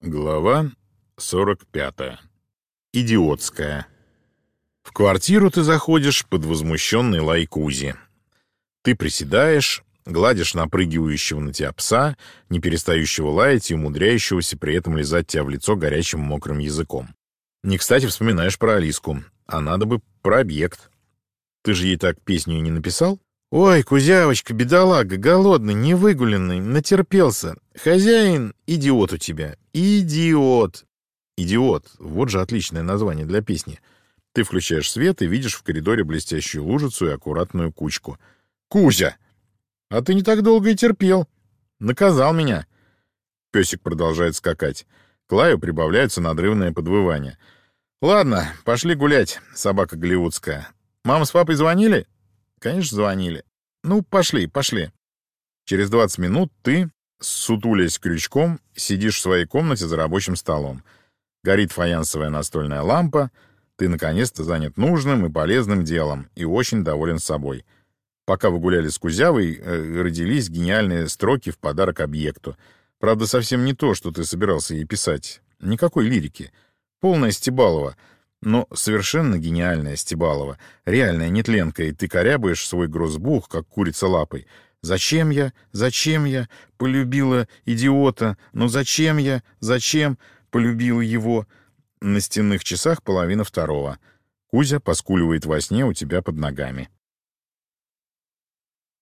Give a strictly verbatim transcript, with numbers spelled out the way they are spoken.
Глава сорок пятая. Идиотская. В квартиру ты заходишь под возмущенный лай Кузи. Ты приседаешь, гладишь напрыгивающего на тебя пса, не перестающего лаять и умудряющегося при этом лизать тебя в лицо горячим мокрым языком. Не кстати вспоминаешь про Алиску, а надо бы про объект. Ты же ей так песню и не написал? «Ой, кузявочка, бедолага, голодный, невыгуленный, натерпелся. Хозяин — идиот у тебя. Идиот!» «Идиот» — вот же отличное название для песни. Ты включаешь свет и видишь в коридоре блестящую лужицу и аккуратную кучку. «Кузя! А ты не так долго и терпел. Наказал меня». Песик продолжает скакать. К лаю прибавляется надрывное подвывание. «Ладно, пошли гулять, собака голливудская. Мама с папой звонили?» «Конечно, звонили. Ну, пошли, пошли». Через двадцать минут ты, ссутулясь крючком, сидишь в своей комнате за рабочим столом. Горит фаянсовая настольная лампа. Ты, наконец-то, занят нужным и полезным делом и очень доволен собой. Пока вы гуляли с Кузявой, э, родились гениальные строки в подарок объекту. Правда, совсем не то, что ты собирался ей писать. Никакой лирики. Полная Стебалова. Но совершенно гениальная Стебалова. Реальная нетленка, и ты корябаешь свой грозбух, как курица лапой. «Зачем я? Зачем я полюбила идиота? Но зачем я? Зачем полюбила его?» На стенных часах половина второго. Кузя поскуливает во сне у тебя под ногами.